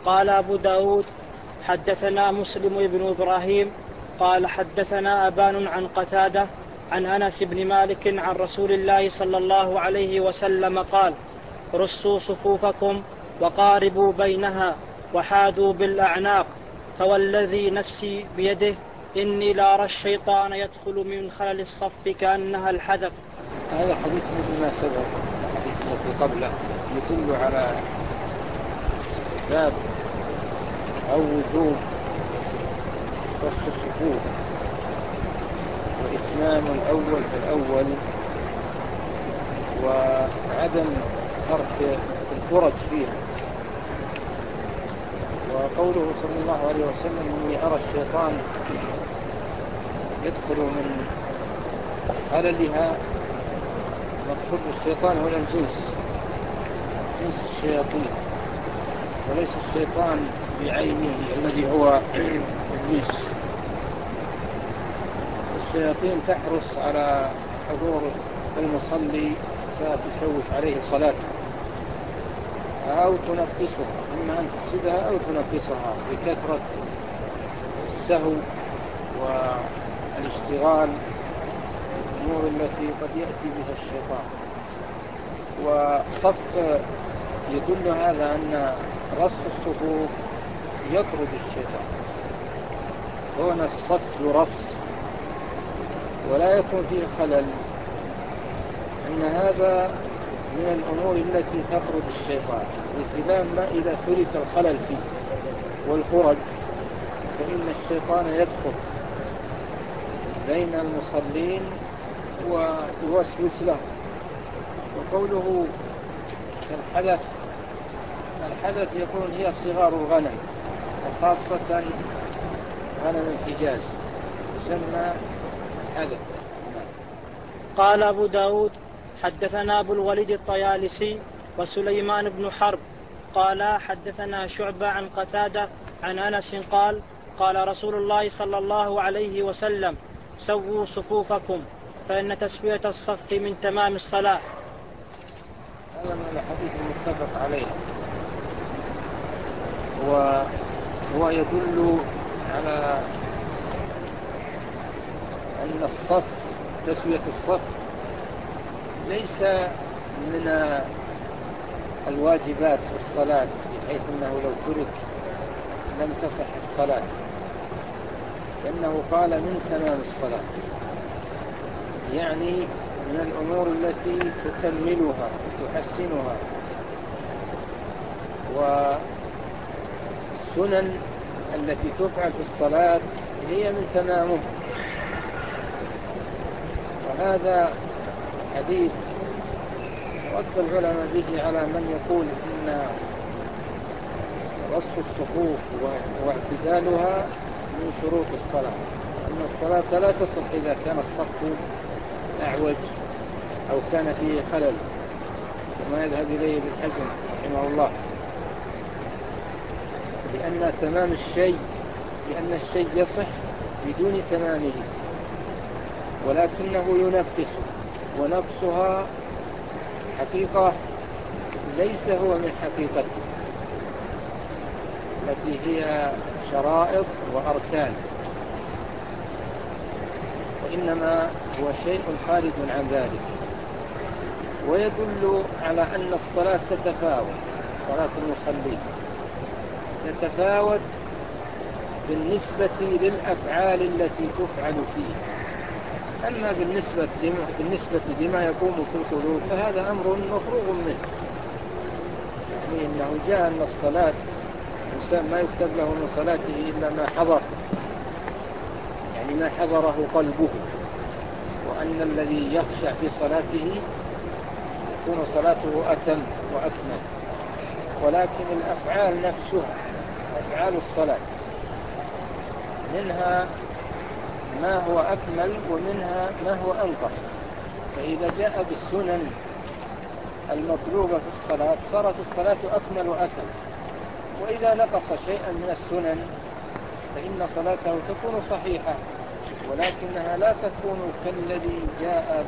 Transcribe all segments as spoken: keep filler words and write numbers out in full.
قال أبو داود حدثنا مسلم بن إبراهيم قال حدثنا أبان عن قتادة عن أنس بن مالك عن رسول الله صلى الله عليه وسلم قال رصوا صفوفكم وقاربوا بينها وحاذوا بالأعناق فوالذي نفسي بيده إني لأرى الشيطان يدخل من خلل الصف كأنها الحدث. هذا حديث مثل ما سبق الحديث الذي قبله يدل على باب أو وجوب رص الصفوف وإتمام الأول فالأول وعدم ترك الفرج فيها. وقوله صلى الله عليه وسلم إني أرى الشيطان يدخل من خللها، مقصود الشيطان هو الجنس جنس الشياطين وليس الشيطان بعينه الذي هو إبليس. الشياطين تحرص على حضور المصلي فتشوش عليه صلاته أو تنقصها، إما أن تفسدها أو تنقصها بكثرة السهو والاشتغال بالأمور التي قد يأتي بها الشيطان. وصف يدل هذا أن رص الصفوف يطرد الشيطان، هنا الصف يرص ولا يكون فيه خلل، أن هذا من الأمور التي تطرد الشيطان، والكلام ما إذا ترك الخلل فيه والفرج فإن الشيطان يدخل بين المصلين ويوسوس له. وقوله الحدث، الحدث يكون هي صغار الغنم وخاصة غنم الحجاز يسمى حدث. قال أبو داود حدثنا أبو الوليد الطيالسي وسليمان بن حرب قال حدثنا شعبة عن قتادة عن أنس قال قال رسول الله صلى الله عليه وسلم سووا صفوفكم فإن تسوية الصف من تمام الصلاة. هذا من الحديث المتفق عليه، وهو يدل على أن الصف تسوية الصف ليس من الواجبات في الصلاة، بحيث أنه لو ترك لم تصح الصلاة، لأنه قال من تمام الصلاة، يعني من الأمور التي تكملها وتحسنها. والسنن التي تفعل في الصلاة هي من تمامه. وهذا حديث رد العلماء به على من يقول إن رص الصفوف واعتدالها من شروط الصلاة، أن الصلاة لا تصح إذا كان الصف أعوج أو كان فيه خلل، كما يذهب إليه ابن حزم رحمه الله، لأن تمام الشيء لأن الشيء يصح بدون تمامه، ولكنه ينقص، ونقصها حقيقة ليس هو من حقيقته التي هي شرائط وأركان، وإنما هو شيء خارج عن ذلك. ويدل على أن الصلاة تتفاوت، صلاة المصلين تتفاوت بالنسبة للأفعال التي تفعل فيه. أما بالنسبة لما, بالنسبة لما يقوم في القلوب فهذا أمر مفروغ منه، يعني إنه جاء أن الصلاة الإنسان ما يكتب له من صلاته إلا ما حضر، يعني ما حضره قلبه، وأن الذي يخشع في صلاته يكون صلاته أتم وأكمل. ولكن الأفعال نفسها، أفعال الصلاة، منها ما هو أكمل ومنها ما هو أنقص. فإذا جاء بالسنن المطلوبة في الصلاة صارت الصلاة أكمل وأتم، وإذا نقص شيئا من السنن فإن صلاته تكون صحيحة، ولكنها لا تكون كالذي جاء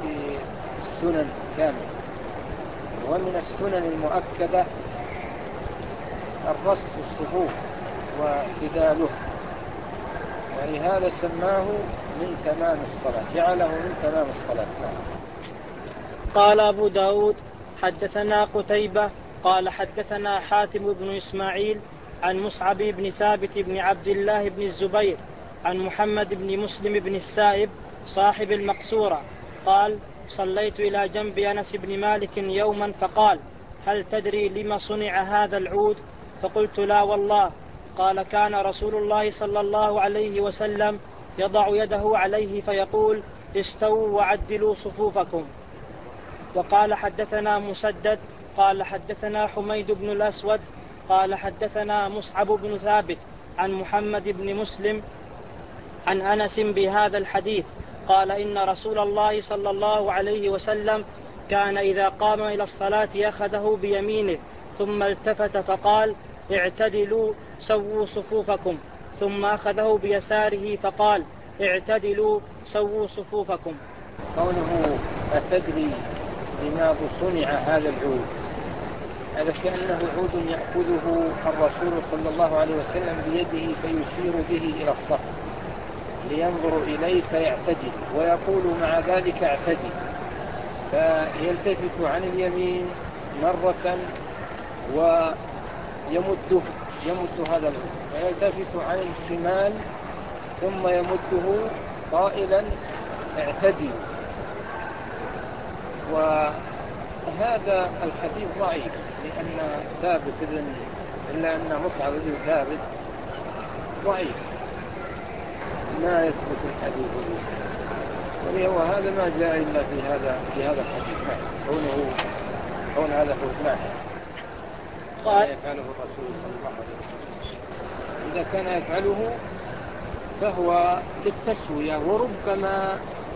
بالسنن كامل. ومن السنن المؤكدة الرص في الصفوف واعتداله، يعني هذا سماه من تمام الصلاة، جعله من تمام الصلاة. قال أبو داود حدثنا قتيبة قال حدثنا حاتم بن إسماعيل عن مصعب بن ثابت بن عبد الله بن الزبير عن محمد بن مسلم بن السائب صاحب المقصورة قال صليت إلى جنب أنس بن مالك يوما فقال هل تدري لما صنع هذا العود؟ فقلت لا والله. قال كان رسول الله صلى الله عليه وسلم يضع يده عليه فيقول استووا وعدلوا صفوفكم. وقال حدثنا مسدد قال حدثنا حميد بن الأسود قال حدثنا مصعب بن ثابت عن محمد بن مسلم عن أنس بهذا الحديث قال إن رسول الله صلى الله عليه وسلم كان إذا قام إلى الصلاة أخذه بيمينه ثم التفت فقال اعتدلوا سووا صفوفكم، ثم أخذه بيساره فقال اعتدلوا سووا صفوفكم. قوله أتدري لماذا صنع هذا العود؟ هذا كأنه عود يأخذه الرسول صلى الله عليه وسلم بيده فيشير به إلى الصف لينظر إليه فيعتدل، ويقول مع ذلك اعتدل، فيلتفت عن اليمين مرة ويمده يمد هذا العود، ويلتفت عن الشمال ثم يمده قائلا اعتدل. وهذا الحديث ضعيف لأن ثابت بن إلا أن مصعب بن ثابت ضعيف ما يثبت الحديث، وهذا ما جاء إلا في هذا في هذا الحديث كونه كون هذا حكمه قال يفعله الرسول صلى الله عليه وسلم. إذا كان يفعله فهو للتسوية، وربما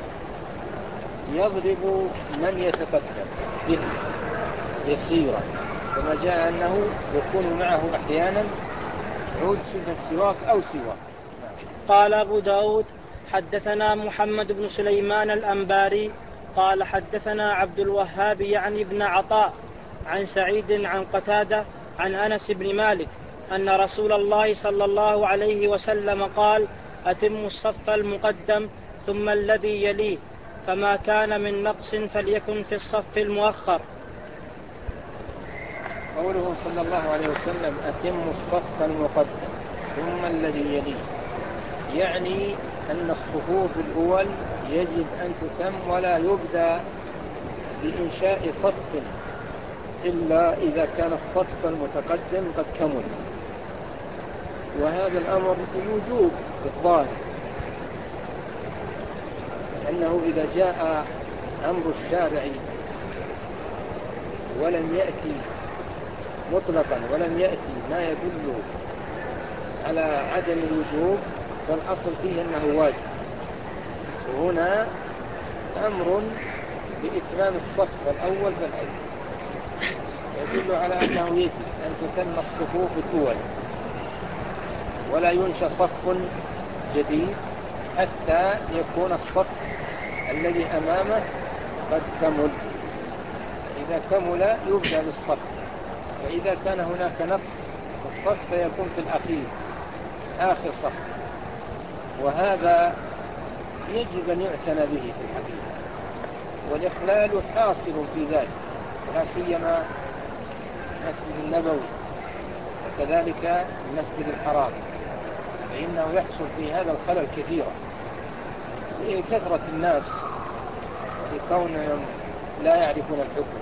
يضرب من يتقدم به يسيرا، كما جاء أنه يكون معه أحيانا عود شبه السواك أو سواك. قال أبو داود حدثنا محمد بن سليمان الأنباري قال حدثنا عبد الوهاب يعني ابن عطاء عن سعيد عن قتادة عن أنس بن مالك أن رسول الله صلى الله عليه وسلم قال أتموا الصف المقدم ثم الذي يليه، فما كان من نقص فليكن في الصف المؤخر. قوله صلى الله عليه وسلم أتموا الصف المقدم ثم الذي يليه، يعني أن الصفوف الأول يجب أن تتم ولا يبدأ بإنشاء صف إلا إذا كان الصف المتقدم قد كمل، وهذا الأمر بوجوب الظاهر، أنه إذا جاء أمر الشارع ولم يأتي مطلقا ولم يأتي ما يدل على عدم الوجوب فالأصل فيه أنه واجب. وهنا أمر بإتمام الصف الأول فالأول يدل على أنه يجب أن تتم الصفوف الأول ولا ينشأ صف جديد حتى يكون الصف الذي أمامه قد كمل. إذا كمل يبدأ بالصف، فإذا كان هناك نقص في الصف فيكون في الأخير آخر صف، وهذا يجب أن يعتنى به في الحقيقة، والإخلال حاصل في ذلك، لا سيما المسجد النبوي وكذلك المسجد الحرام، فإنه يحصل في هذا الخلل كثيرا لكثرة الناس لكونهم لا يعرفون الحكم.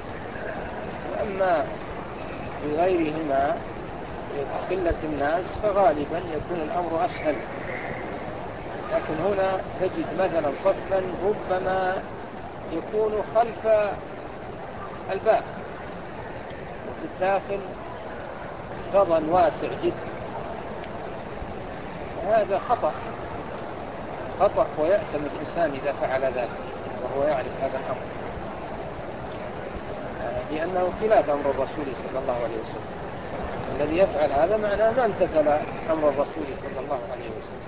وأما في غيرهما قلة الناس فغالبا يكون الأمر أسهل، لكن هنا تجد مثلا صفا ربما يكون خلف الباب وفي الداخل فضا واسع جدا، هذا خطأ خطأ ويأثم الإنسان إذا فعل ذلك وهو يعرف هذا الأمر، لأنه خلاف أمر الرسول صلى الله عليه وسلم. الذي يفعل هذا معناه ما امتثل أمر الرسول صلى الله عليه وسلم.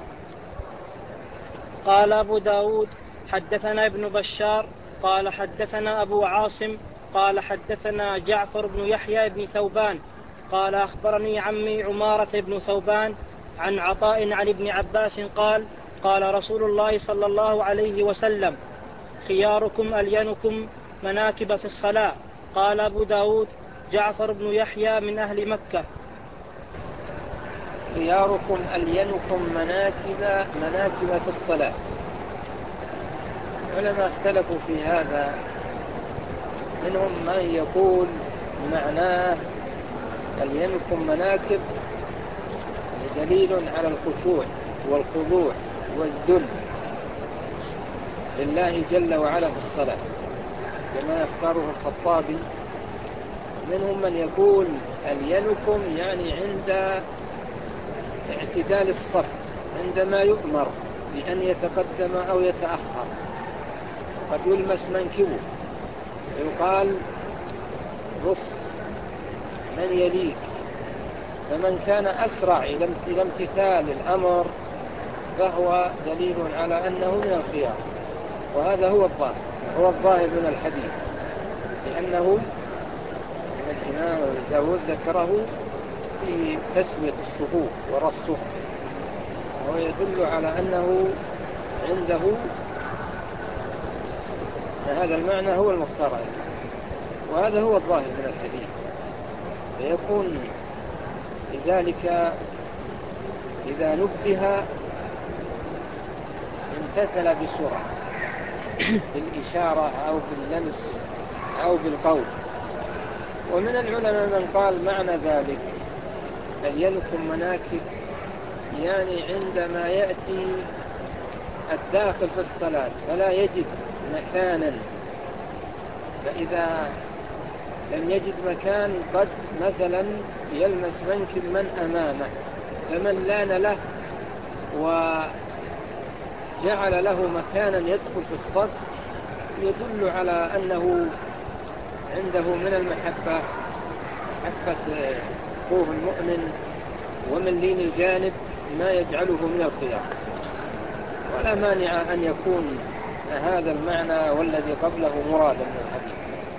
قال أبو داود حدثنا ابن بشار قال حدثنا أبو عاصم قال حدثنا جعفر بن يحيى بن ثوبان قال أخبرني عمي عمارة بن ثوبان عن عطاء عن ابن عباس قال قال رسول الله صلى الله عليه وسلم خياركم ألينكم مناكب في الصلاة. قال أبو داود جعفر بن يحيى من أهل مكة. خياركم ألينكم مناكب مناكب في الصلاة. العلماء اختلفوا في هذا، منهم من يقول معناه ألينكم مناكب دليل على الخشوع والخضوع والذل لله جل وعلا في الصلاة كما يختاره الخطابي. منهم من يقول ألينكم يعني عند اعتدال الصف، عندما يؤمر بأن يتقدم أو يتأخر قد يلمس منكبه يقال رص من يليك، فمن كان أسرع إلى امتثال الأمر فهو دليل على أنه من الخيار، وهذا هو الظاهر هو الظاهر من الحديث، لأنه الإمام داود ذكره في تسوية الصفوف ورصه، وهو يدل على أنه عنده هذا المعنى هو المختار، وهذا هو الظاهر من الحديث. فيكون لذلك إذا نبه امتثل بسرعة بالإشارة أو باللمس أو بالقول. ومن العلماء من قال معنى ذلك ألينكم مناكب يعني عندما يأتي الداخل في الصلاة فلا يجد مكانا، فإذا لم يجد مكان قد مثلا يلمس منكب من أمامه، فمن لان له وجعل له مكانا يدخل في الصف يدل على أنه عنده من المحبة محبة أخوه المؤمن ومن لين الجانب ما يجعله من الخيار. ولا مانع أن يكون هذا المعنى والذي قبله مرادا من الحديث.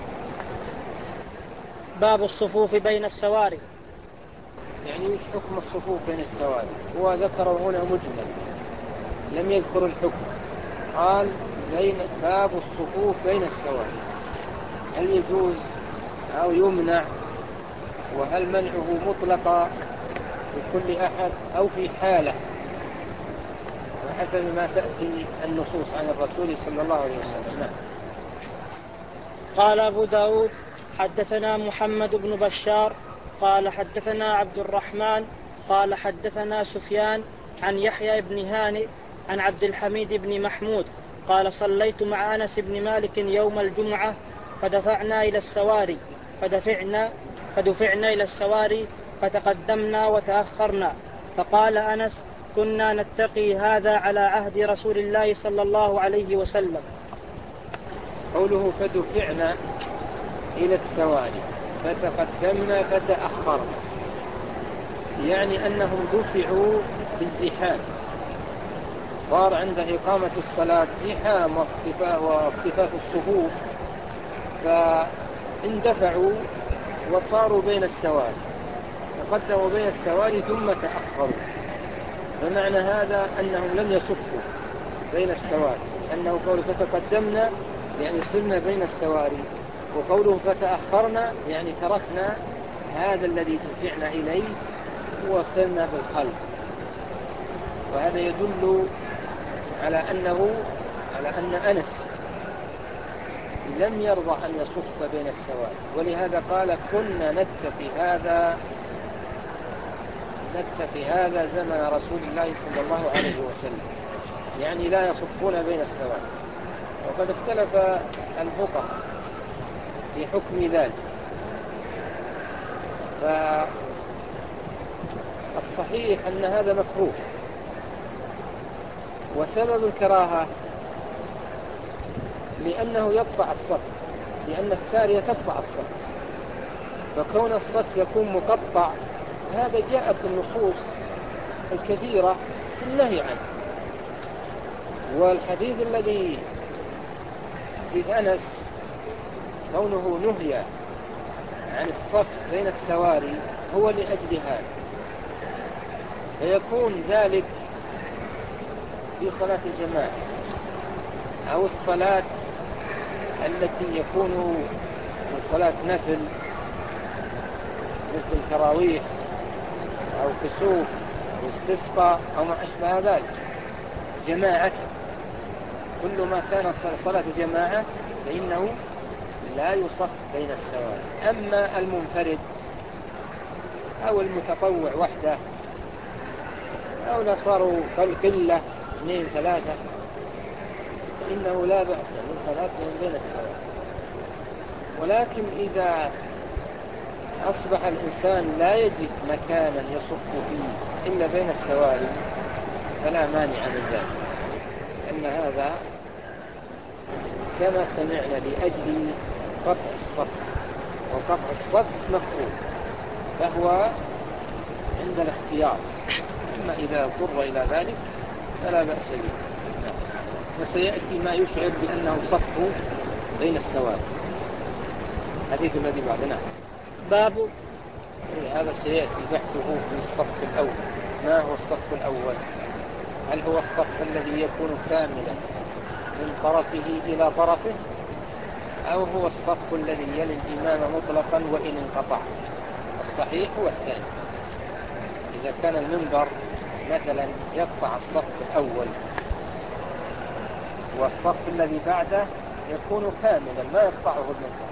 باب الصفوف بين السواري. يعني وش حكم الصفوف بين السواري؟ هو ذكره هنا مجمل لم يذكر الحكم، قال بين باب الصفوف بين السواري، هل يجوز أو يمنع، وهل منعه مطلقا لكل أحد أو في حالة وحسب ما تأتي النصوص عن الرسول صلى الله عليه وسلم. نعم. قال أبو داود حدثنا محمد بن بشار قال حدثنا عبد الرحمن قال حدثنا سفيان عن يحيى بن هانئ عن عبد الحميد بن محمود قال صليت مع أنس بن مالك يوم الجمعة فدفعنا إلى السواري فدفعنا, فدفعنا إلى السواري فتقدمنا وتأخرنا، فقال أنس كنا نتقي هذا على عهد رسول الله صلى الله عليه وسلم. قوله فدفعنا إلى السواري فتقدمنا فتأخرنا يعني أنهم دفعوا بالزحام، صار عند إقامة الصلاة زحام واصطفاف الصفوف، فاندفعوا وصاروا بين السواري، تقدموا بين السواري ثم تأخروا. فمعنى هذا أنهم لم يصفوا بين السواري، أنه قول فتقدمنا يعني صرنا بين السواري، وقوله فتأخرنا يعني تركنا هذا الذي دفعنا إليه وصلنا بالخلف. وهذا يدل على أنه على أن أنس لم يرضى أن يصف بين السواري، ولهذا قال كنا نتقي هذا نتقي هذا زمن رسول الله صلى الله عليه وسلم، يعني لا يصفون بين السواري. وقد اختلف الفقهاء في حكم ذلك، فالصحيح أن هذا مكروه، وسبب الكراهة لأنه يقطع الصف، لأن السارية تقطع الصف، فكون الصف يكون مقطع هذا جاءت النصوص الكثيرة في النهي عنه. والحديث الذي في أنس كونه نهي عن الصف بين السواري هو لأجل هذا، فيكون ذلك في صلاة الجماعة أو الصلاة التي يكون في صلاة نفل مثل التراويح أو كسوف أو استسقاء أو ما أشبه ذلك جماعة. كل ما كان صلاة جماعة فإنه لا يصف بين السواري. أما المنفرد أو المتطوع وحده أو لا صاروا قلة اثنين ثلاثة فإنه لا بأس من صلاتهم بين السواري. ولكن إذا أصبح الإنسان لا يجد مكانا يصف فيه إلا بين السواري فلا مانع من ذلك، أن هذا كما سمعنا لأجل قطع الصف، وقطع الصف مكروه فهو عند الاختيار. أما إذا اضطر إلى ذلك فلا بأس به. وسيأتي ما يشعر بأنه صف بين السواري. الحديث الذي بعدنا باب هذا سيأتي بحثه في الصف الأول. ما هو الصف الأول؟ هل هو الصف الذي يكون كاملا من طرفه إلى طرفه، أو هو الصف الذي يلي الإمام مطلقا وإن انقطع؟ الصحيح هو الثاني. إذا كان المنبر مثلا يقطع الصف الأول والصف الذي بعده يكون كاملا ما يقطعه المنبر،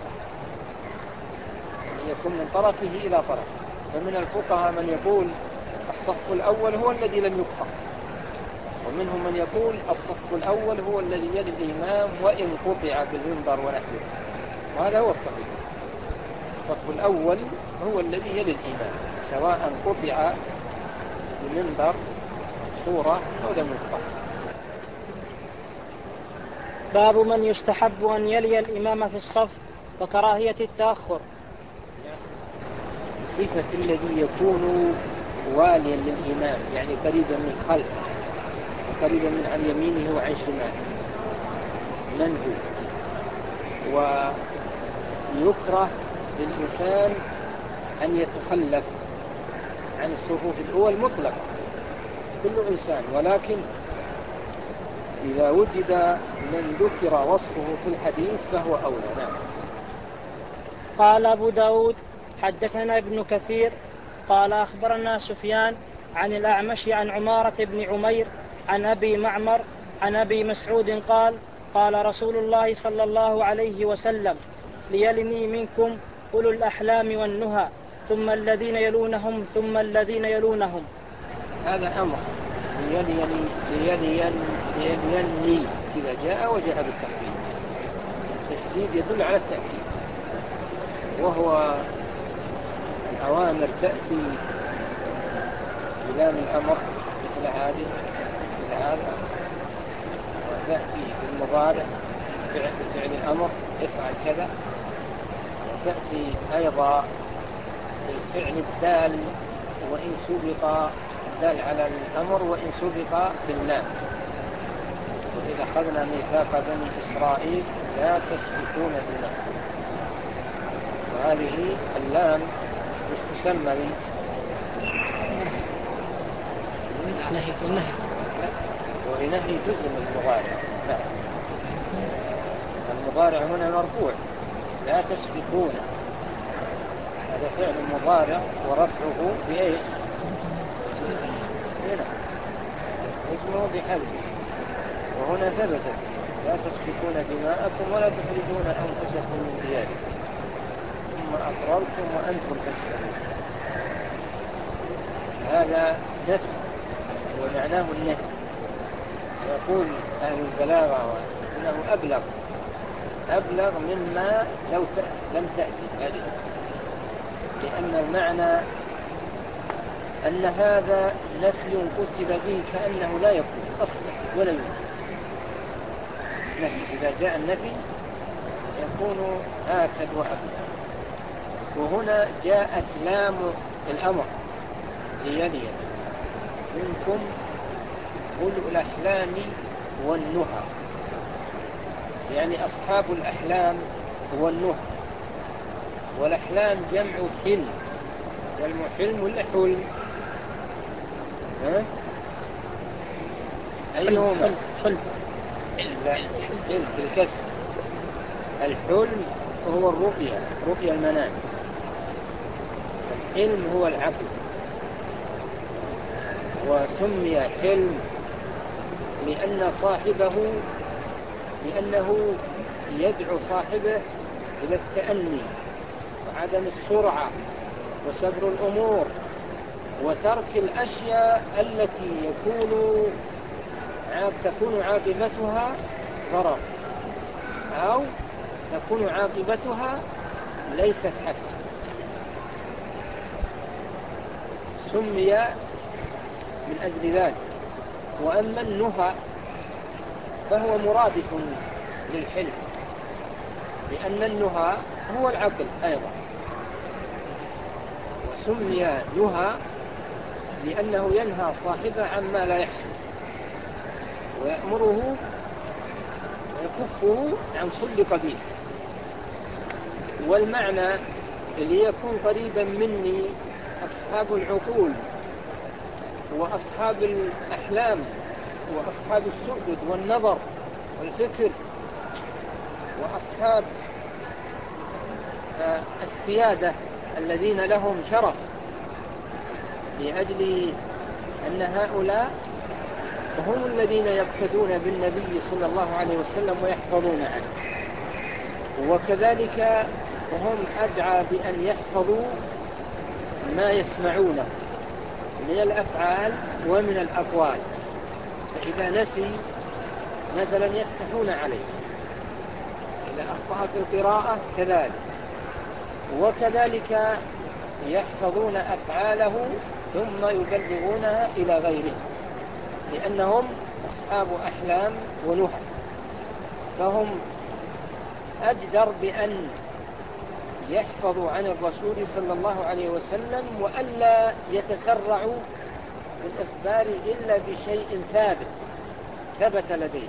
يعني يكون من طرفه إلى طرف. فمن الفقهاء من يقول الصف الأول هو الذي لم يقطع، ومنهم من يقول الصف الأول هو الذي يلي الإمام وإن قطع بالمنبر ونحوه، وهذا هو الصحيح. الصف الأول هو الذي يلي الإمام سواء قطع بالمنبر صورة أو لم يقطع. باب من يستحب أن يلي الإمام في الصف وكراهية التأخر. صفة الذي يكون واليا للإمام يعني قريبا من خلفه وقريبا من عن يمينه وعن شماله من هو. ويكره للإنسان أن يتخلف عن الصفوف الأول مطلقا كل إنسان، ولكن إذا وجد من ذكر وصفه في الحديث فهو أولى. نعم. قال أبو داود حدثنا ابن كثير قال أخبرنا سفيان عن الأعمش عن عمارة بن عمير عن أبي معمر عن أبي مسعود قال قال رسول الله صلى الله عليه وسلم ليلني منكم أولو الأحلام والنهى ثم الذين يلونهم ثم الذين يلونهم. هذا أمر ليليني ليليني ليليني إذا جاء وجاء بالتحديد. التشديد يدل على التأكيد، وهو الأوامر تأتي بلام الأمر مثل هذه مثل هذا، وتأتي بالمضارع بفعل الأمر افعل كذا، وتأتي أيضا بالفعل الدال وإن سبق الدال على الأمر وإن سبق باللام. وإذا أخذنا ميثاق بني إسرائيل لا تسفكون دماء، وهذه اللام مش تسمى لي نهي والنهي ولنهي جزء من المضارع. نعم. المضارع هنا مرفوع لا تسفكون، هذا فعل مضارع ورفعه بإيش؟ هنا اسمه بحذف، وهنا ثبتت لا تسفكون دماءكم ولا تخرجون أنفسكم من دياركم ثم أقررتم وأنتم تشهدون. هذا نفي ومعناه النهي. يقول أهل البلاغة إنه أبلغ أبلغ مما لو لم تأتي هذه، لأن المعنى أن هذا نفي قصد به كأنه لا يكون أصلا ولا يمكن. نفي إذا جاء النفي يكون آكد وأبلغ. وهنا جاءت لام الأمر ليلي منكم أولو الأحلام والنهى، يعني أصحاب الأحلام والنهى. والأحلام جمع حلم، جمع حلم ولا حلم؟ ها؟ أيهما؟ حلم. لا، حلم بالكسر. الحلم هو الرؤيا، رؤيا المنام. الحلم هو العقل، وسمي حلم لأن صاحبه لأنه يدعو صاحبه إلى التأني وعدم السرعة وصبر الأمور وترك الأشياء التي يكون تكون عاقبتها ضرر أو تكون عاقبتها ليست حسنة. سمي من أجل ذلك. وأما النهى فهو مرادف للحلم، لأن النهى هو العقل أيضا، وسمي نهى لأنه ينهى صاحبه عما لا يحسن ويأمره ويكفه عن كل قبيح. والمعنى ليكون قريبا مني أصحاب العقول وأصحاب الأحلام وأصحاب السؤدد والنظر والفكر وأصحاب السيادة الذين لهم شرف، لأجل أن هؤلاء هم الذين يقتدون بالنبي صلى الله عليه وسلم ويحفظون عنه، وكذلك هم أدعى بأن يحفظوا ما يسمعونه من الأفعال ومن الأقوال. فإذا نسي مثلا يفتحون عليه، إذا أخطأ في القراءة كذلك، وكذلك يحفظون أفعاله ثم يبلغونها إلى غيره، لأنهم أصحاب أحلام ونهى، فهم أجدر بأن يحفظوا عن الرسول صلى الله عليه وسلم وألا يتسرعوا بالإخبار إلا بشيء ثابت ثبت لديه.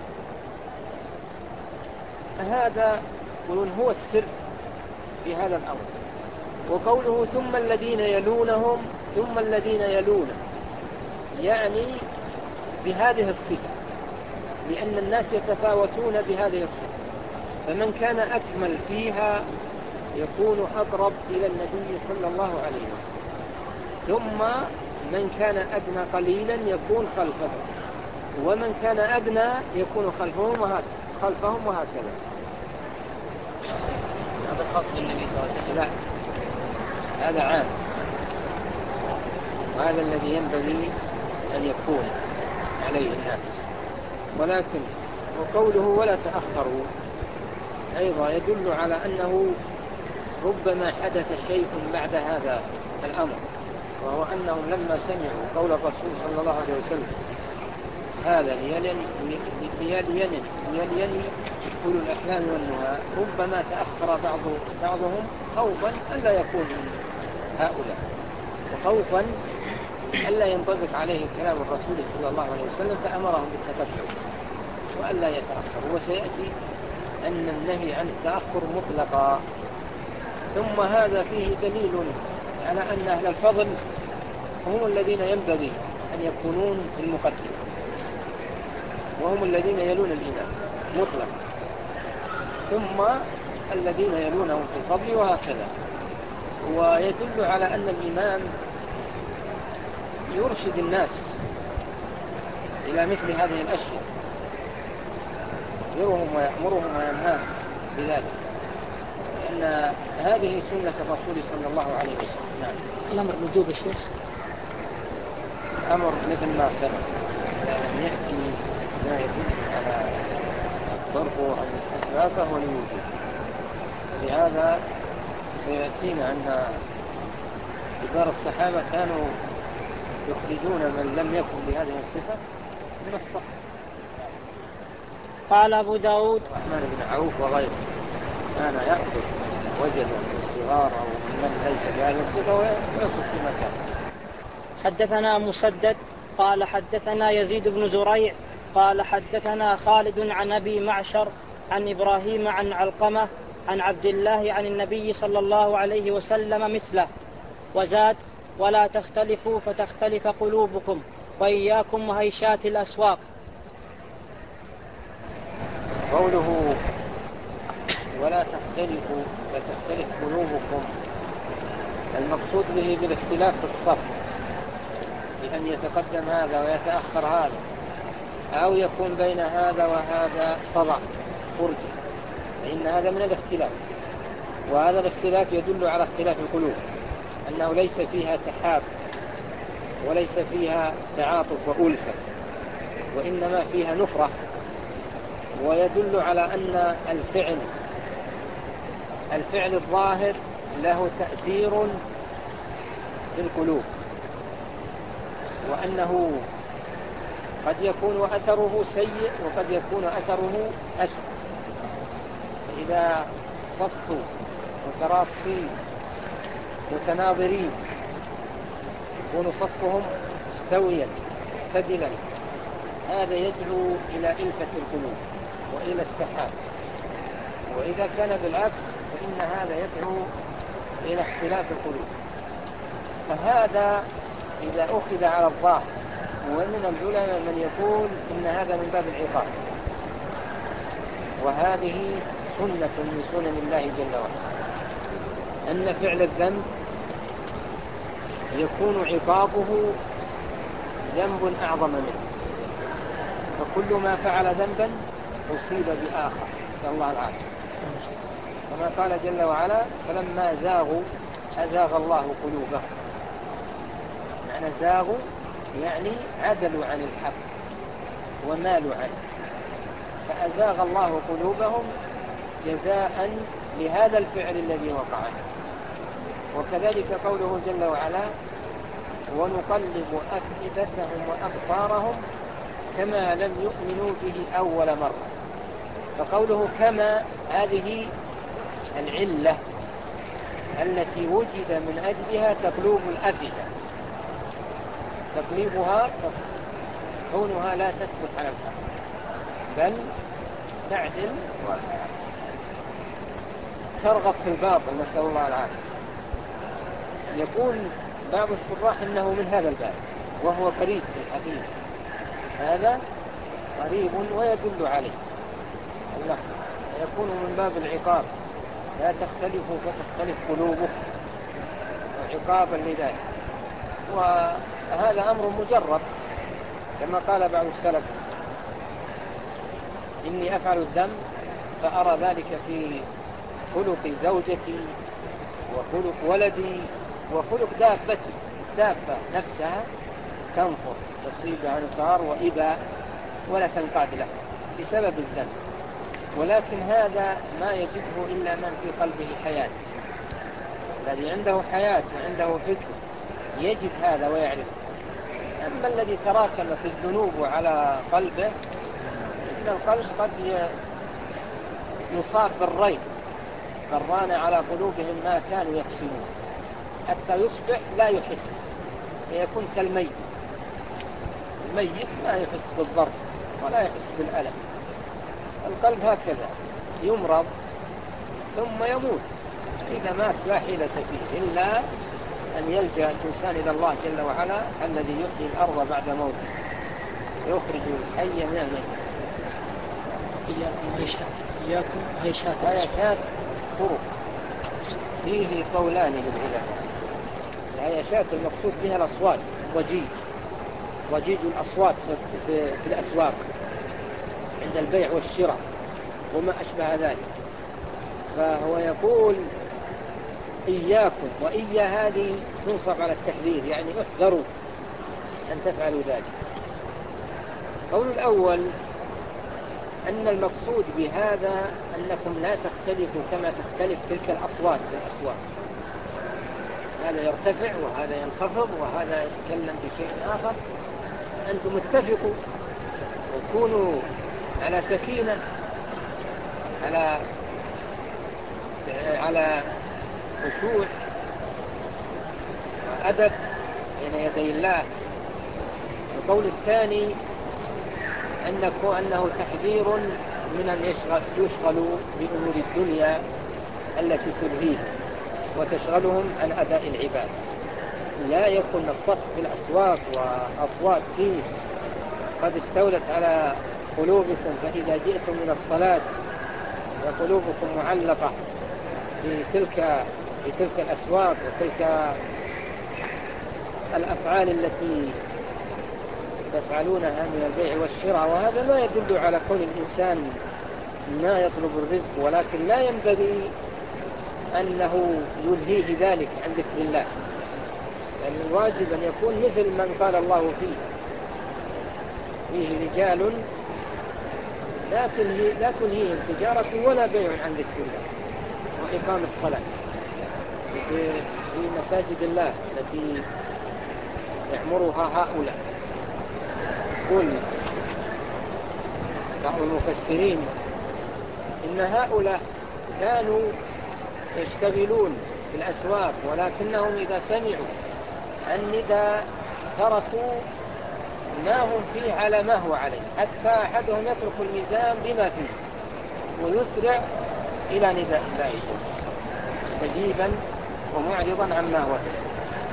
هذا هو السر في هذا الأمر. وقوله ثم الذين يلونهم، ثم الذين يلونهم يعني بهذه الصفة، لأن الناس يتفاوتون بهذه الصفة، فمن كان أكمل فيها يكون أقرب إلى النبي صلى الله عليه وسلم، ثم من كان أدنى قليلا يكون خلفه، ومن كان أدنى يكون خلفهم وهكذا خلفهم وهكذا. هذا خاص بالنبي صلى الله عليه وسلم؟ لا، هذا عام، وهذا الذي ينبغي أن يكون عليه الناس. ولكن وقوله ولا تأخروا أيضا يدل على أنه ربما حدث شيء بعد هذا الأمر، وهو أنهم لما سمعوا قول الرسول صلى الله عليه وسلم هذا ليلين أولو الأحلام والنهى، ربما تأخر بعض بعضهم خوفا ألا يكون من هؤلاء، وخوفا ألا ينطبق عليه كلام الرسول صلى الله عليه وسلم، فأمرهم بالتكفل وألا يتأخروا. وسيأتي أن النهي عن التأخر مطلقا. ثم هذا فيه دليل على أن أهل الفضل هم الذين ينبغي أن يكونون في المقدمة، وهم الذين يلون الإمام مطلق، ثم الذين يلونهم في الفضل وهكذا. ويدل على أن الإمام يرشد الناس إلى مثل هذه الأشياء، يرهم ويأمرهم وينهاهم بذلك، لأن هذه سنة الرسول صلى الله عليه وسلم. نعم. الأمر وجوب يا شيخ؟ الأمر مثل ما سبق، إذا لم يأتي ما يدل على صرفه عن الاستحباب فهو لوجوب. لهذا سيأتينا أن كبار الصحابة كانوا يخرجون من لم يكن بهذه الصفة من الصف. قال أبو داود الرحمن بن عوف وغيره كان يأخذ وجد الصغار أو من ليس بهذه الصفة ويصف في مكان. حدثنا مسدد قال حدثنا يزيد بن زريع قال حدثنا خالد عن أبي معشر عن إبراهيم عن علقمة عن عبد الله عن النبي صلى الله عليه وسلم مثله، وزاد: ولا تختلفوا فتختلف قلوبكم وإياكم وهيشات الأسواق. قوله ولا تختلفوا فتختلف قلوبكم، المقصود به بالاختلاف في الصف، بأن يتقدم هذا ويتأخر هذا، أو يكون بين هذا وهذا فضاء فرجة، فإن هذا من الاختلاف. وهذا الاختلاف يدل على اختلاف القلوب، أنه ليس فيها تحاب وليس فيها تعاطف وألفة، وإنما فيها نفرة. ويدل على أن الفعل الفعل الظاهر له تأثير في القلوب، وأنه قد يكون أثره سيء وقد يكون أثره حسن. فإذا صفوا متراصين متناظرين يكون صفهم مستويا معتدلا، هذا يدعو إلى ألفة القلوب وإلى التحاب. وإذا كان بالعكس فإن هذا يدعو إلى اختلاف القلوب. فهذا إذا أخذ على الظاهر، ومن العلماء من يقول إن هذا من باب العقاب، وهذه سنة من سنن الله جل وعلا، أن فعل الذنب يكون عقابه ذنب أعظم منه، فكل ما فعل ذنبا أصيب بآخر، نسأل الله العافية. كما قال جل وعلا: فلما زاغوا أزاغ الله قلوبهم. معنى زاغوا يعني عدلوا عن الحق ومالوا عنه، فأزاغ الله قلوبهم جزاء لهذا الفعل الذي وقع عنه. وكذلك قوله جل وعلا: ونقلب أفئدتهم وأبصارهم كما لم يؤمنوا به أول مرة. فقوله كما، هذه العلة التي وجد من أجلها تقلوب الأفئدة، تقليبها كونها لا تثبت على الحق بل تعدل وترغب في الباطل، نسأل الله العافية. يقول بعض الشراح إنه من هذا الباب، وهو قريب في الحقيقة، هذا قريب ويدل عليه اللفظ، يكون من باب العقاب: لا تختلفوا فتختلف قلوبكم، عقابا لذلك. وهذا أمر مجرب، كما قال بعض السلف: إني أفعل الذنب فأرى ذلك في خلق زوجتي وخلق ولدي وخلق دابتي. الدابة نفسها تنفر، تصيبها نفار وإباء ولا تنقاد له بسبب الذنب، ولكن هذا ما يجده إلا من في قلبه حياة. الذي عنده حياة وعنده فكر يجد هذا ويعرف. أما الذي تراكم في الذنوب على قلبه، إن القلب قد يصاب بالريب، بران على قلوبهم ما كانوا يكسبون، حتى يصبح لا يحس، فيكون كالميت. الميت لا يحس بالضرب ولا يحس بالألم. القلب هكذا يمرض ثم يموت. إذا مات لا حيلة فيه إلا أن يلجأ الإنسان إلى الله جل وعلا الذي يحيي الأرض بعد موته، يخرج الحي من الميت. إياكم هيشات إياكم هيشات هيشات طرق، فيه قولان للعلماء. الهيشات المقصود بها الأصوات، ضجيج ضجيج الأصوات في, في الأسواق عند البيع والشراء وما أشبه ذلك. فهو يقول إياكم، وإيا هذه تنصب على التحذير، يعني احذروا أن تفعلوا ذلك. قول الأول أن المقصود بهذا أنكم لا تختلفوا كما تختلف تلك الأصوات في الأسواق، هذا يرتفع وهذا ينخفض وهذا يتكلم بشيء آخر. أنتم اتفقوا وكونوا على سكينة، على على خشوع وأدب بين يدي الله. القول الثاني أنه, أنه تحذير من أن يشغلوا بأمور الدنيا التي تلهيهم وتشغلهم عن أداء العبادة. لا يكن الصف في الأسواق وأصوات فيه قد استولت على قلوبكم، فإذا جئتم من الصلاة وقلوبكم معلقة في تلك في تلك الأسواق وتلك الأفعال التي تفعلونها من البيع والشراء. وهذا ما يدل على كون الإنسان ما يطلب الرزق، ولكن لا ينبغي أنه يلهيه ذلك عن ذكر الله، لأن يعني الواجب أن يكون مثل من قال الله فيه فيه رجال لا تلهي لا تلهيهم تجارة ولا بيع عن ذكر الله وإقام الصلاة في مساجد الله التي يعمرها هؤلاء. يقول بعض المفسرين إن هؤلاء كانوا يشتغلون في الأسواق، ولكنهم إذا سمعوا النداء تركوا ما هم فيه على ما هو عليه، حتى أحدهم يترك الميزان بما فيه ويسرع إلى نداء الله مستجيبا ومعرضا عما هو فيه.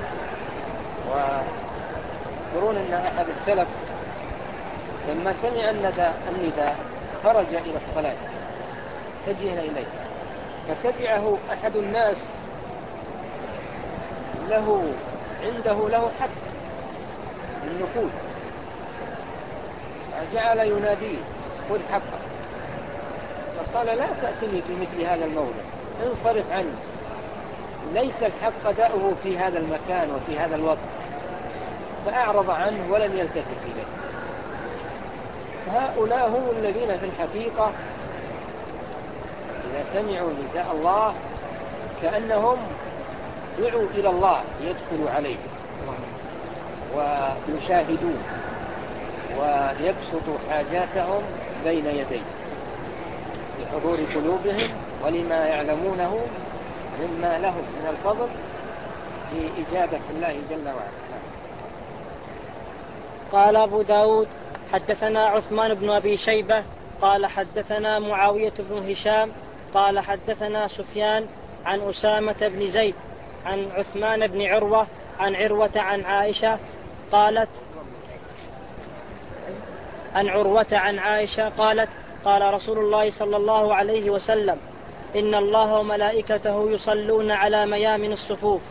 ويقولون أن أحد السلف لما سمع النداء النداء خرج إلى الصلاة اتجه إليه، فتبعه أحد الناس له عنده له حق النقود، فجعل يناديه خذ حقه، فقال لا تأتني في مثل هذا الموضع، انصرف عني، ليس الحق أداؤه في هذا المكان وفي هذا الوقت. فأعرض عنه ولم يلتفت إليه. هؤلاء هم الذين في الحقيقة إذا سمعوا نداء الله كأنهم دعوا إلى الله يدخلوا عليه ويشاهدون ويبسطوا حاجاتهم بين يديه بحضور قلوبهم ولما يعلمونه مما لهم من الفضل في إجابة الله جل وعلا. قال أبو داود حدثنا عثمان بن أبي شيبة قال حدثنا معاوية بن هشام قال حدثنا سفيان عن أسامة بن زيد عن عثمان بن عروة عن عروة عن عائشة قالت عن عروة عن عائشة قالت قال رسول الله صلى الله عليه وسلم إن الله وملائكته يصلون على ميامن الصفوف.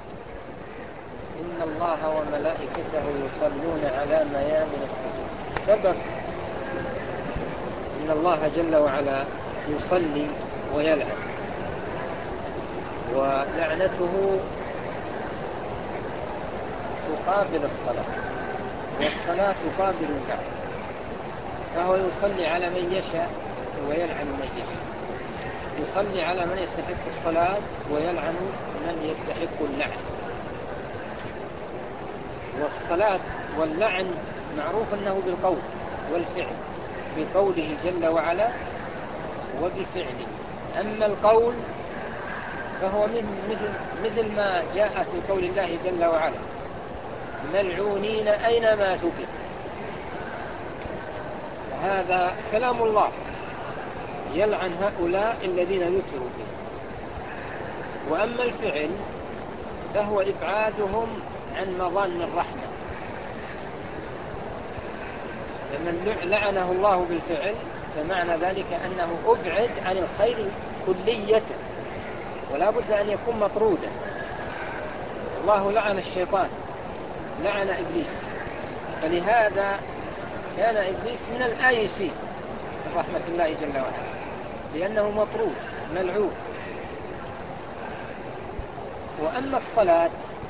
إن الله وملائكته يصلون على ميامن الصفوف. سبق إن الله جل وعلا يصلي ويلعن، ولعنته تقابل الصلاة والصلاة تقابل اللعن، فهو يصلي على من يشاء ويلعن من يشاء، يصلي على من يستحق الصلاة ويلعن من يستحق اللعن. والصلاة واللعن معروف أنه بالقول والفعل، بقوله جل وعلا وبفعله. أما القول فهو مثل, مثل ما جاء في قول الله جل وعلا ملعونين أينما ثقفوا، هذا كلام الله يلعن هؤلاء الذين ذكروا به. وأما الفعل فهو إبعادهم عن مظان الرحمة، فمن لعنه الله بالفعل فمعنى ذلك أنه أبعد عن الخير كلية، ولا بد أن يكون مطرودا. الله لعن الشيطان، لعن إبليس، فلهذا كان إبليس من الآيسين من رحمة الله جل وعلا، لأنه مطرود ملعون. وأما الصلاة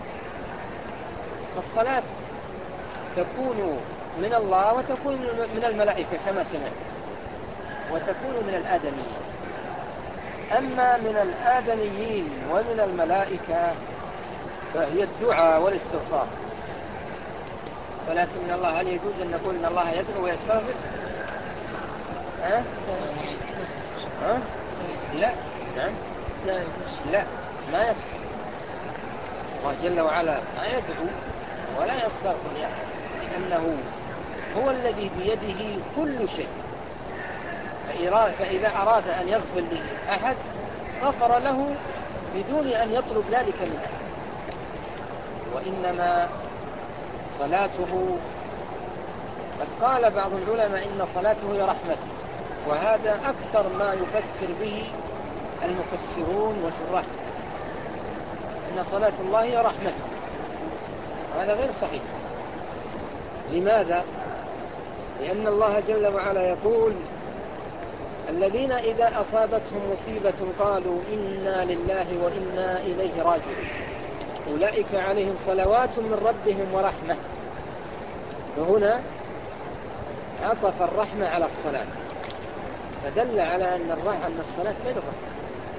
فالصلاة تكون من الله وتكون من الملائكة كما سمعت، وتكون من الآدميين. أما من الآدميين ومن الملائكة فهي الدعاء والاستغفار. ولكن من الله هل يجوز أن نقول أن الله يدعو ويستغفر؟ أه؟ أه؟ لا نعم لا لا ما يستغفر. الله جل وعلا ما يدعو ولا يستغفر لأحد، لأنه هو الذي بيده كل شيء. فإذا أراد أن يغفر لأحد غفر له بدون أن يطلب ذلك من أحد. وإنما صلاته، قد قال بعض العلماء إن صلاته هي رحمة، وهذا أكثر ما يفسر به المفسرون وشراح، إن صلاة الله هي رحمة، وهذا غير صحيح. لماذا؟ لأن الله جل وعلا يقول: الذين إذا أصابتهم مصيبة قالوا إنا لله وإنا إليه راجعون أولئك عليهم صلوات من ربهم ورحمة. وهنا عطف الرحمة على الصلاة، فدل على أن الرحمة أن الصلاة غير الرحمة.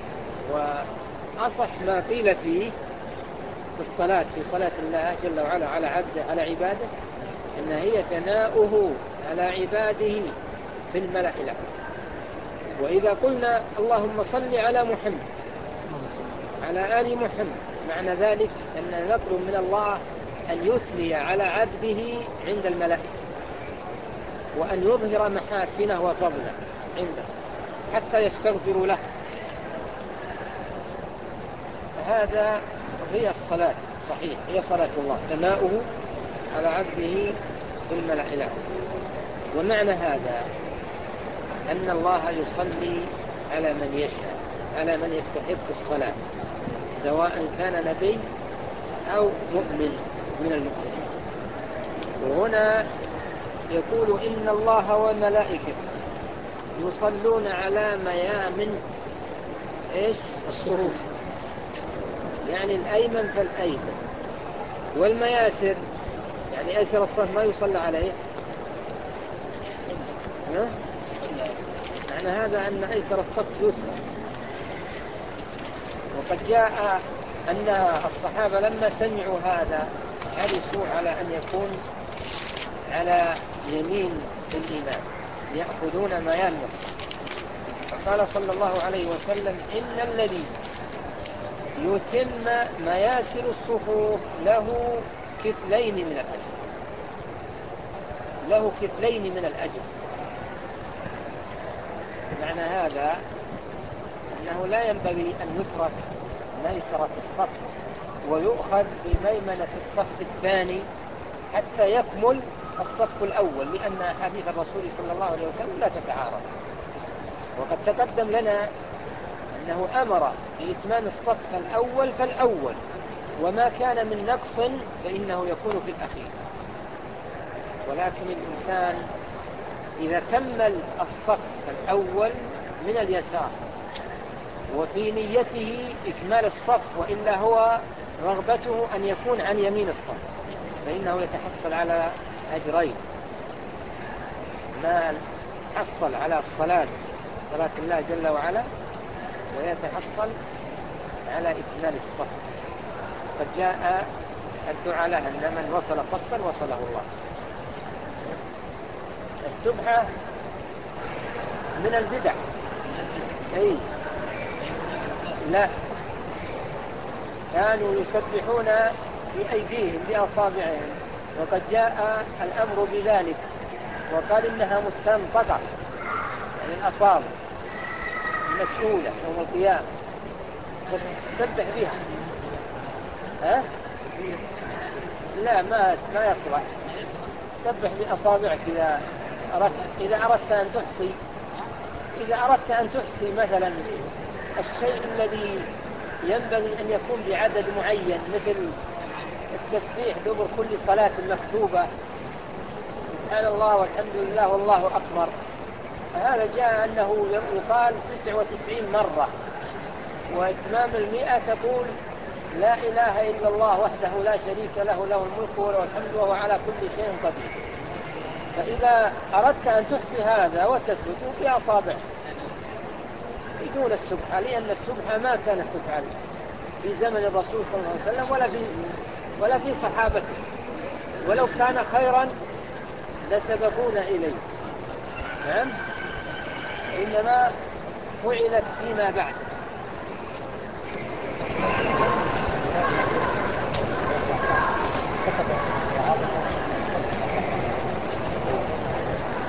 وأصح ما قيل فيه في الصلاة، في صلاة الله جل وعلا على عبده على عباده، إن هي ثناؤه على عباده في الملأ الأعلى. وإذا قلنا اللهم صل على محمد على آل محمد، معنى ذلك أن نطلب من الله أن يثني على عبده عند الملائكة، وأن يظهر محاسنه وفضله عنده حتى يستغفر له. هذا هي الصلاة صحيح، هي صلاة الله ثناؤه على عبده في الملأ الأعلى. ومعنى هذا أن الله يصلي على من يشاء، على من يستحق الصلاة، سواء كان نبي أو مؤمن من المؤمنين. وهنا يقول: إن الله وملائكته يصلون على ميامن إيش الصفوف، يعني الأيمن فالأيمن، والمياسر يعني أيسر الصف ما يصلى عليه. معنى هذا أن أيسر الصف يثنى. وقد جاء أن الصحابة لما سمعوا هذا حرصوا على أن يكون على يمين الإمام، يأخذون ميامن الصف. فقال صلى الله عليه وسلم: إن الذي يتم مياسر الصفوف له كفلين من الأجر، له كفلين من الأجر. معنى هذا أنه لا ينبغي أن يترك ميسرة الصف ويؤخذ بميمنة الصف الثاني حتى يكمل الصف الأول، لأن أحاديث الرسول صلى الله عليه وسلم لا تتعارض. وقد تقدم لنا أنه أمر بإتمام الصف الأول فالأول، وما كان من نقص فإنه يكون في الأخير. ولكن الإنسان إذا كمل الصف الأول من اليسار وفي نيته إكمال الصف، وإلا هو رغبته أن يكون عن يمين الصف، فإنه يتحصل على أجرين: ما حصل على الصلاة صلاة الله جل وعلا، ويتحصل على إكمال الصف. قد جاء الدعاء له أن من وصل صفا وصله الله. السبحة من البدع. أي لا، كانوا يسبحون بأيديهم بأصابعهم، وقد جاء الأمر بذلك وقال إنها مستنطقة، يعني الأصابع المسؤولة يوم القيامة تسبح بها. ها؟ لا، ما ما يصلح. سبح بأصابعك إذا أردت إذا أردت أن تحصي إذا أردت أن تحصي مثلا الشيء الذي ينبغي أن يكون بعدد معين، مثل التسبيح دبر كل صلاة مكتوبة، سبحان الله والحمد لله والله أكبر، هذا جاء أنه يقال تسع وتسعين مرة، وإتمام المئة تقول لا إله إلا الله وحده لا شريك له له الملك وله الحمد وهو على كل شيء قدير. فإذا أردت أن تحصي هذا وتثبته بأصابعك بدون السبحة، لأن السبحة ما كانت تفعل في زمن الرسول صلى الله عليه وسلم ولا في ولا في صحابته، ولو كان خيرا لسبقونا إليه. نعم، إنما فعلت فيما بعد.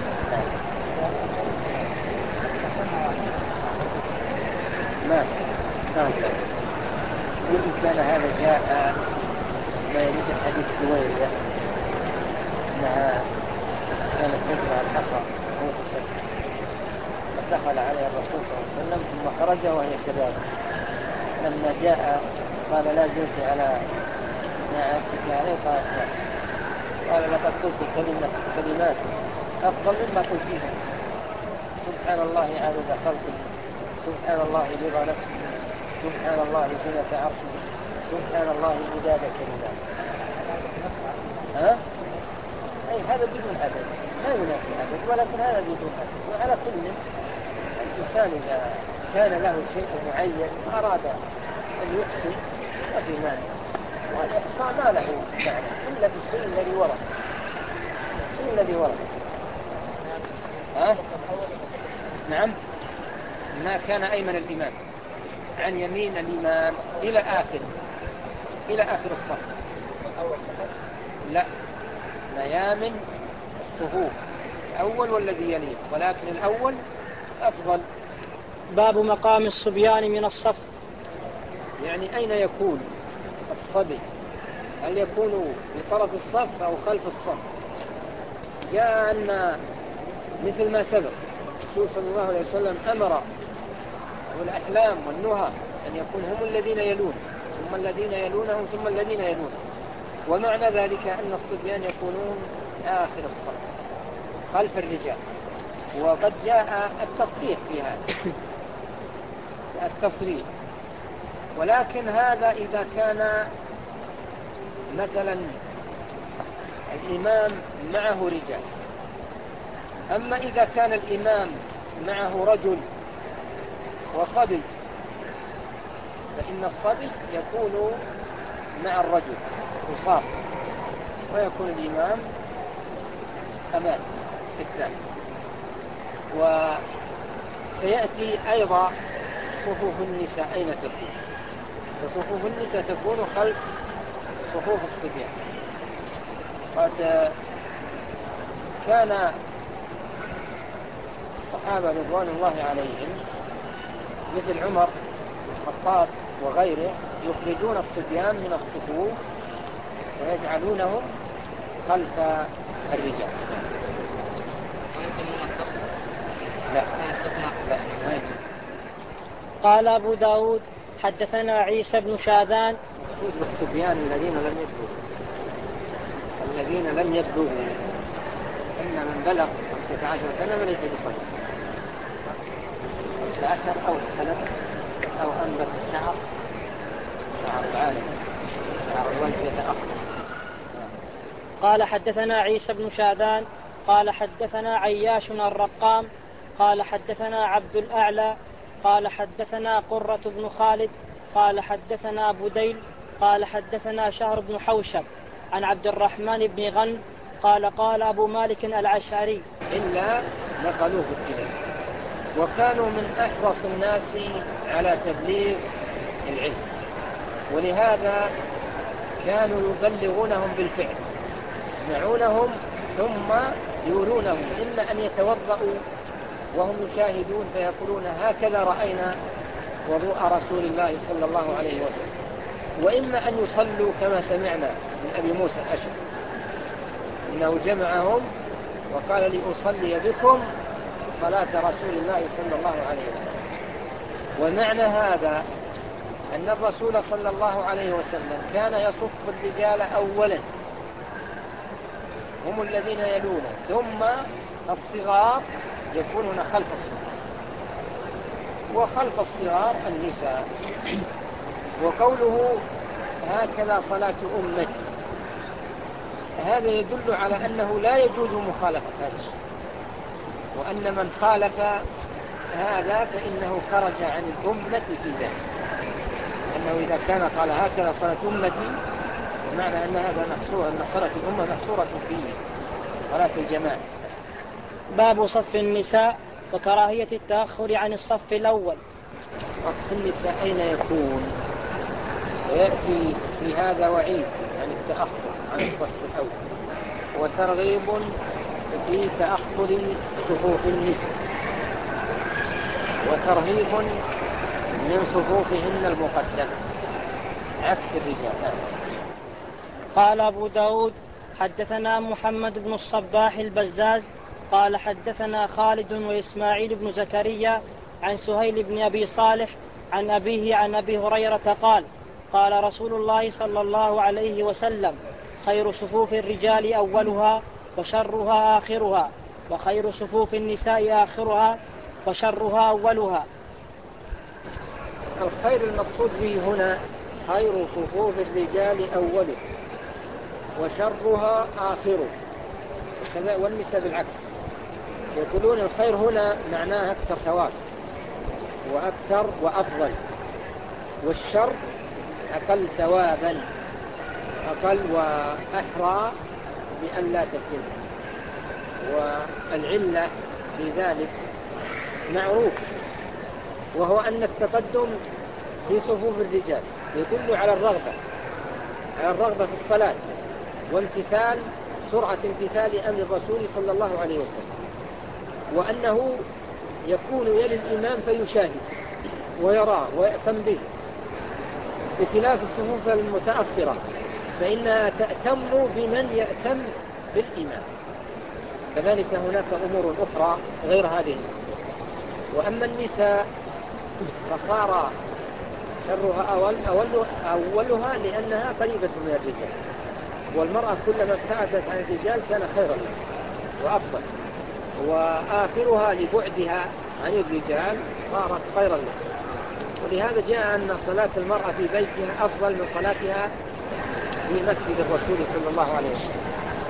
ما هذا وإن كان هذا جاء ما يريد حديث جويرية أنها كانت تجمع الحصى فدخل عليها الرسول صلى الله عليه وسلم ثم خرج وهي كذلك. لما جاء قال لا زلت على ما عدتك عليه؟ قال لا. قال لقد قلت كلمة كلمات أفضل مما قلتها. سبحان الله عدد خلقه، سبحان الله رضا نفسه، سبحان الله زينة عرشه، سبحان الله مداد كلمات. ها؟ أي هذا بدون عدد، ما ينافي عدد، ولكن هذا بدون عدد. وعلى كل الإنسان إذا كان له شيء معين وأراد أن يحصي وفي مانع، والإحصاء ما له معنى إلا بالشيء الذي ورد. الشيء الذي ورد ها؟ نعم. ما كان أيمن الإمام عن يمين الإمام إلى آخر إلى آخر الصف. لا، ميامن الصفوف الأول والذي يليه، ولكن الأول أفضل. باب مقام الصبيان من الصف. يعني أين يكون الصبي؟ هل يكون في طرف الصف أو خلف الصف؟ جاء أن مثل ما سبق الرسول صلى الله عليه وسلم أمر والأحلام والنهى أن يكون هم الذين يلون ثم الذين يلونهم ثم الذين يلون، ومعنى ذلك أن الصبيان يكونون آخر الصف خلف الرجال. وقد جاء التصريح في هذا التصريح، ولكن هذا إذا كان مثلا الإمام معه رجال. أما إذا كان الإمام معه رجل وصبي فإن الصبي يكون مع الرجل وصاف، ويكون الإمام أمام الثاني. وسيأتي أيضا صفوف النساء أين تكون؟ صفوف النساء تكون خلف صفوف الصبيان. قد كان الصحابة رضوان الله عليهم مثل عمر الخطاب وغيره يخرجون الصبيان من الصفوف ويجعلونهم خلف الرجال. لا. لا. قال أبو داود حدثنا عيسى بن شاذان. الصبيان الذين لم يبلغوا الذين لم يبلغوا إن من بلغ خمسة عشر سنة ليس بصغير. خمسة عشر أو حلق أو أنبت الشعر، شعر العالم، شعر الوجه يتأخر. قال حدثنا عيسى بن شاذان قال حدثنا عياش الرقام قال حدثنا عبد الأعلى قال حدثنا قرة بن خالد قال حدثنا بديل قال حدثنا شهر بن حوشب عن عبد الرحمن بن غنم قال قال أبو مالك الأشعري إلا نقلوه إليه. وكانوا من أحرص الناس على تبليغ العلم، ولهذا كانوا يبلغونهم بالفعل، يسمعونهم ثم يقولونهم، إما أن يتوضأوا وهم يشاهدون فيقولون هكذا رأينا وضوء رسول الله صلى الله عليه وسلم، وإما أن يصلوا كما سمعنا من أبي موسى الأشعري إنه جمعهم وقال لي أصلي بكم صلاة رسول الله صلى الله عليه وسلم. ومعنى هذا أن الرسول صلى الله عليه وسلم كان يصف الرجال أولا هم الذين يلون، ثم الصغار يكونون خلف الصغار، وخلف الصغار النساء. وقوله هكذا صلاة أمتي هذا يدل على أنه لا يجوز مخالفة هذا الشيء، وأن من خالف هذا فإنه خرج عن الأمة في ذلك، أنه إذا كان قال هكذا صلاة أمتي بمعنى أن هذا محصور، أن صلاة الأمة محصورة في صلاة الجماعة. باب صف النساء وكراهية التأخر عن الصف الأول. صف النساء أين يكون؟ ويأتي في هذا وعيد عن التأخر عن الصف الأول، وترغيب في تأخر صفوف النساء، وترهيب من صفوفهن المقدمة عكس الرجال. قال أبو داود حدثنا محمد بن الصباح البزاز قال حدثنا خالد وإسماعيل بن زكريا عن سهيل بن أبي صالح عن أبيه عن أبي هريرة قال قال رسول الله صلى الله عليه وسلم خير صفوف الرجال أولها وشرها آخرها وخير صفوف النساء آخرها وشرها أولها. الخير المقصود به هنا خير صفوف الرجال أوله وشرها آخره، كذا والنساء بالعكس. يقولون الخير هنا معناه أكثر ثواب وأكثر وأفضل، والشر أقل ثوابا أقل وأحرى بأن لا تكون. والعلة في ذلك معروف، وهو أن التقدم في صفوف الرجال يدل على الرغبة على الرغبة في الصلاة وامتثال سرعة امتثال أمر الرسول صلى الله عليه وسلم، وأنه يكون يلي الإمام فيشاهد ويراه ويأتم به، بخلاف الصفوف المتأخرة فإنها تأتم بمن يأتم بالإمام. كذلك هناك أمور أخرى غير هذه. وأما النساء فصار شرها أول أولها لأنها قريبة من الرجال، والمرأة كلما ابتعدت عن الرجال كان خيرا لها وأفضل، وآخرها لبعدها عن الرجال صارت خيرا لها. ولهذا جاء أن صلاة المرأة في بيتها أفضل من صلاتها في مسجد الرسول صلى الله عليه وسلم.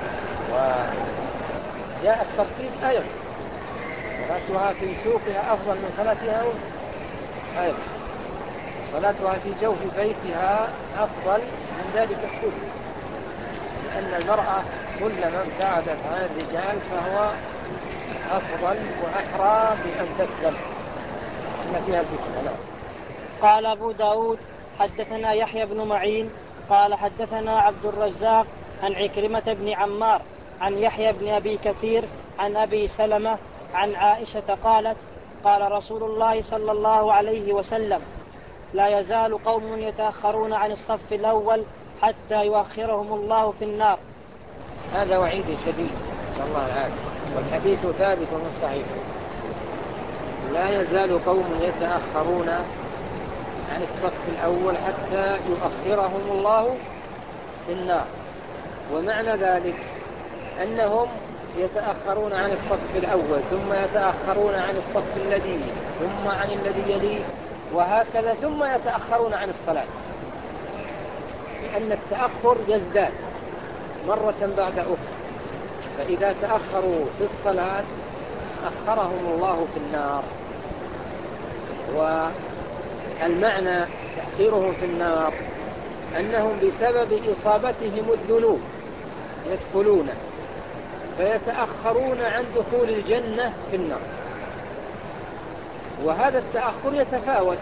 وجاء الترتيب أيضا صلاتها في سوقها أفضل من صلاتها أيضا، صلاتها في جوف بيتها أفضل من ذلك كله، لأن المرأة كلما ابتعدت عن الرجال فهو أفضل وأحرى بأن تسلم إن فيها الفتنة. قال أبو داود حدثنا يحيى بن معين قال حدثنا عبد الرزاق عن عكرمة بن عمار عن يحيى بن أبي كثير عن أبي سلمة عن عائشة قالت قال رسول الله صلى الله عليه وسلم لا يزال قوم يتأخرون عن الصف الأول حتى يؤخرهم الله في النار. هذا وعيد شديد نسأل الله العافية، والحديث ثابت صحيح. لا يزال قوم يتأخرون عن الصف الأول حتى يؤخرهم الله في النار. ومعنى ذلك أنهم يتأخرون عن الصف الأول ثم يتأخرون عن الصف الذي ثم عن الذي يليه وهكذا، ثم يتأخرون عن الصلاة، لأن التأخر يزداد مرة بعد أخرى. فإذا تأخروا في الصلاة أخرهم الله في النار. والمعنى تأخيرهم في النار أنهم بسبب إصابتهم الذنوب يدخلون فيتأخرون عن دخول الجنة في النار. وهذا التأخر يتفاوت،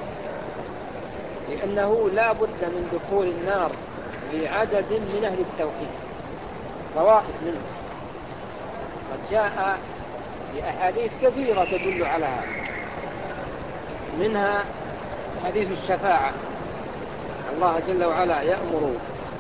لأنه لا بد من دخول النار لعدد من أهل التوحيد طوائف منهم، قد جاء بأحاديث كثيرة تدل على هذا، منها حديث الشفاعة. الله جل وعلا يأمر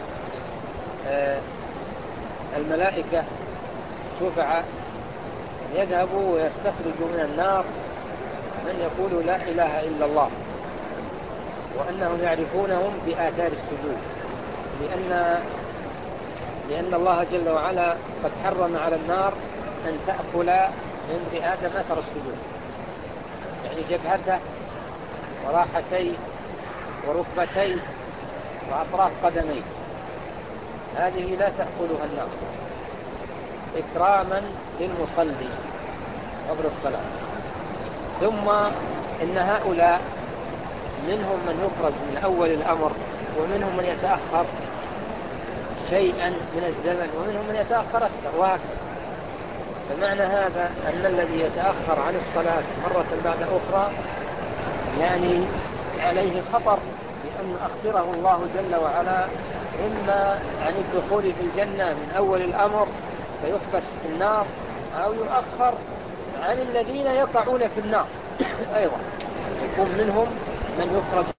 الملائكة الشفعاء يذهبوا ويستخرجوا من النار من يقول لا إله إلا الله، وأنهم يعرفونهم بآثار السجود، لأن لأن الله جل وعلا قد حرم على النار أن تأكل من ابن آدم أثر السجود، يعني جبهته وراحتيه وركبتيه وأطراف قدميه، هذه لا تأكلها النار إكراما للمصلي قبل الصلاة. ثم إن هؤلاء منهم من يخرج من أول الأمر، ومنهم من يتأخر شيئا من الزمن، ومنهم من يتأخر أكثر، وهكذا. فمعنى هذا أن الذي يتأخر عن الصلاة مرة بعد أخرى يعني عليه خطر، لأن أخره الله جل وعلا إما عن الدخول في الجنة من أول الأمر فيحبس في النار، أو يؤخر عن الذين يقعون في النار أيضا، يكون منهم من يفرد